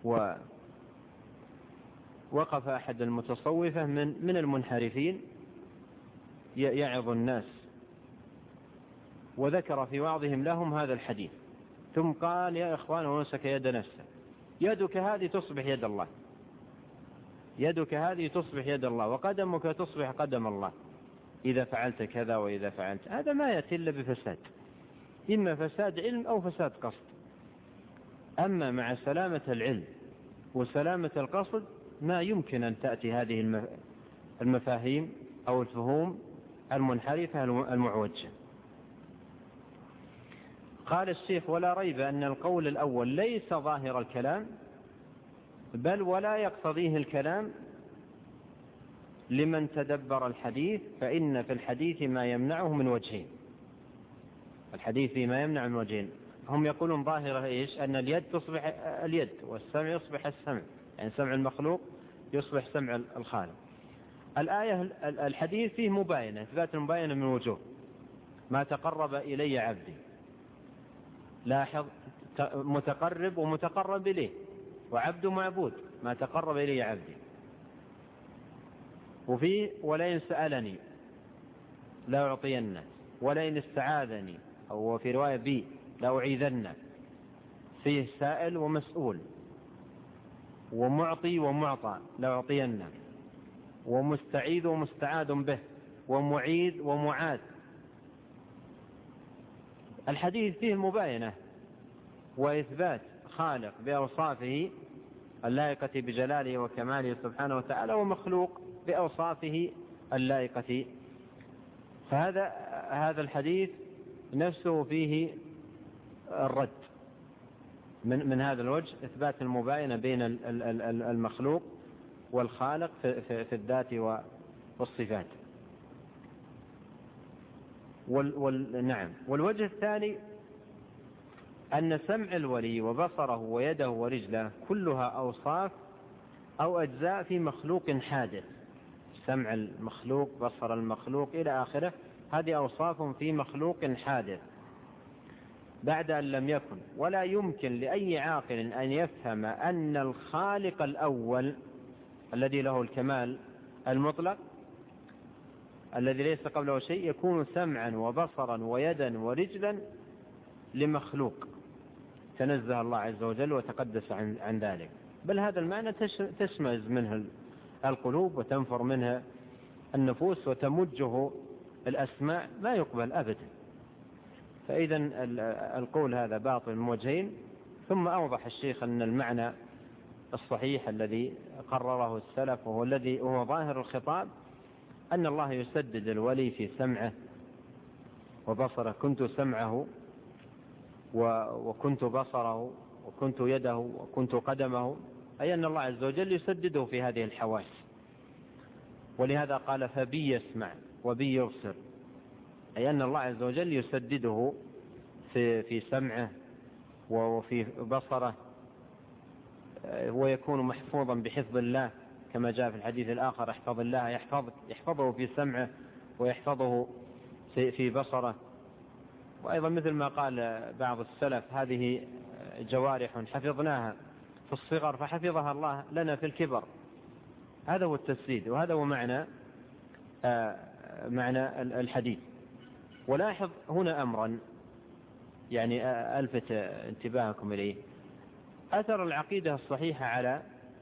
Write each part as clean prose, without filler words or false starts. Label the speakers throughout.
Speaker 1: ووقف أحد المتصوفة من المنحرفين يعظ الناس، وذكر في وعظهم لهم هذا الحديث، ثم قال: يا إخوان، ومسك يد نفسه: يدك هذه تصبح يد الله، يدك هذه تصبح يد الله، وقدمك تصبح قدم الله إذا فعلت كذا وإذا فعلت. هذا ما يأتي إلا بفساد، إما فساد علم أو فساد قصد. أما مع سلامة العلم وسلامة القصد ما يمكن أن تأتي هذه المفاهيم أو الفهوم المنحرفة المعوجة. قال الشيخ: ولا ريب أن القول الأول ليس ظاهر الكلام، بل ولا يقتضيه الكلام لمن تدبر الحديث، فإن في الحديث ما يمنعه من وجهين. الحديث فيما يمنع من وجهين. هم يقولون ظاهرة إيش؟ أن اليد تصبح اليد والسمع يصبح السمع، يعني سمع المخلوق يصبح سمع الخالق. الآية الحديث فيه مباينة، إثبات المباينة من وجوه: ما تقرب إلي عبدي. لاحظ، متقرب ومتقرب إليه، وعبد معبود. ما تقرب إلي عبدي. وفيه: ولئن سألني لا أعطينه، ولئن استعاذني، أو في رواية بي لا أعيذنه. فيه سائل ومسؤول، ومعطي ومعطى لا أعطينه، ومستعيذ ومستعاذ به، ومعيذ ومعاذ. الحديث فيه مباينة وإثبات خالق بأوصافه اللائقة بجلاله وكماله سبحانه وتعالى، ومخلوق بأوصافه اللائقة. فهذا الحديث نفسه فيه الرد من هذا الوجه، إثبات المباينة بين المخلوق والخالق في الذات والصفات. نعم. والوجه الثاني أن سمع الولي وبصره ويده ورجله كلها أوصاف أو أجزاء في مخلوق حادث. سمع المخلوق، بصر المخلوق إلى آخره، هذه أوصاف في مخلوق حادث بعد أن لم يكن. ولا يمكن لأي عاقل أن يفهم أن الخالق الأول الذي له الكمال المطلق الذي ليس قبله شيء يكون سمعا وبصرا ويدا ورجلا لمخلوق تنزه الله عز وجل وتقدس عن ذلك. بل هذا المعنى تشمئز منه القلوب وتنفر منها النفوس وتمجه الأسماع، ما يقبل أبدا. فإذا القول هذا باطل من وجهين. ثم أوضح الشيخ أن المعنى الصحيح الذي قرره السلف وهو الذي هو ظاهر الخطاب أن الله يسدد الولي في سمعه وبصره. كنت سمعه وكنت بصره وكنت يده وكنت قدمه، أي أن الله عز وجل يسدده في هذه الحواس. ولهذا قال: فبي يسمع وبي يبصر، أي أن الله عز وجل يسدده في سمعه وفي بصره، ويكون محفوظا بحفظ الله كما جاء في الحديث الآخر: احفظ الله يحفظه في سمعه ويحفظه في بصره. وأيضا مثل ما قال بعض السلف: هذه جوارح حفظناها في الصغر فحفظها الله لنا في الكبر. هذا هو التسديد، وهذا هو معنى الحديث. ولاحظ هنا أمرا يعني ألفت انتباهكم إليه: أثر العقيدة الصحيحة على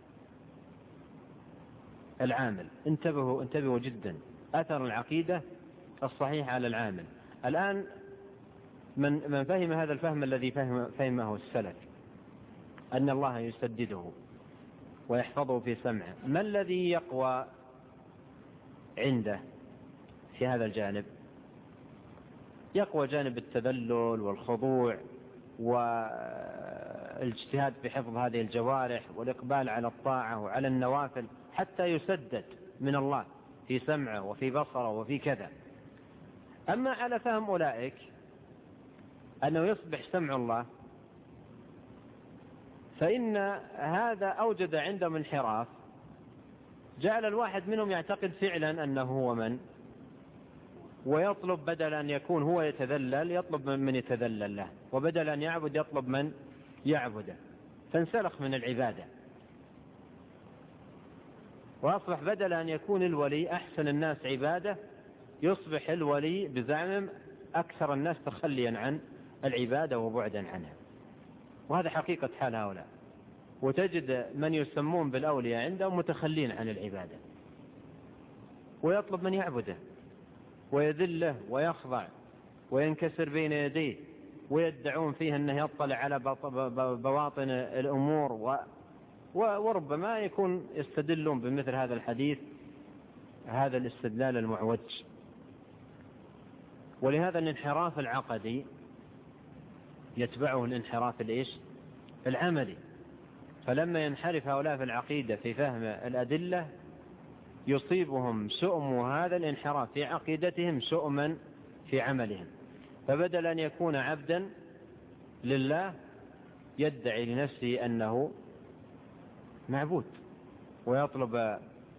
Speaker 1: العامل. انتبهوا جدا، أثر العقيدة الصحيحة على العامل. الآن من فهم هذا الفهم الذي فهمه السلف أن الله يسدده ويحفظه في سمعه، ما الذي يقوى عنده في هذا الجانب؟ يقوى جانب التذلل والخضوع والاجتهاد في حفظ هذه الجوارح والإقبال على الطاعة وعلى النوافل حتى يسدد من الله في سمعه وفي بصره وفي كذا. أما على فهم أولئك أنه يصبح سمع الله، فإن هذا أوجد عندهم انحراف، جعل الواحد منهم يعتقد فعلا أنه هو من، ويطلب بدل أن يكون هو يتذلل يطلب من يتذلل له، وبدل أن يعبد يطلب من يعبده. فانسلخ من العبادة، وأصبح بدل أن يكون الولي أحسن الناس عبادة يصبح الولي بزعمهم أكثر الناس تخليا عن العبادة وبعدا عنها. وهذا حقيقة حال هؤلاء. وتجد من يسمون بالأولياء عندهم متخلين عن العبادة، ويطلب من يعبده ويذله ويخضع وينكسر بين يديه، ويدعون فيه أنه يطلع على بواطن الأمور، وربما يكون يستدلون بمثل هذا الحديث هذا الاستدلال المعوج. ولهذا الانحراف العقدي يتبعه الانحراف العملي. فلما ينحرف هؤلاء في العقيدة في فهم الأدلة يصيبهم شؤم هذا الانحراف في عقيدتهم شؤما في عملهم. فبدل أن يكون عبدا لله يدعي لنفسه أنه معبود، ويطلب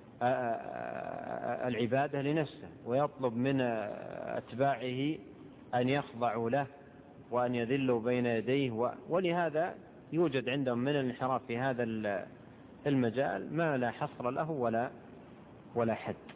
Speaker 1: العبادة لنفسه، ويطلب من أتباعه أن يخضعوا له وأن يذلوا بين يديه. ولهذا يوجد عندهم من الانحراف في هذا المجال ما لا حصر له ولا حد.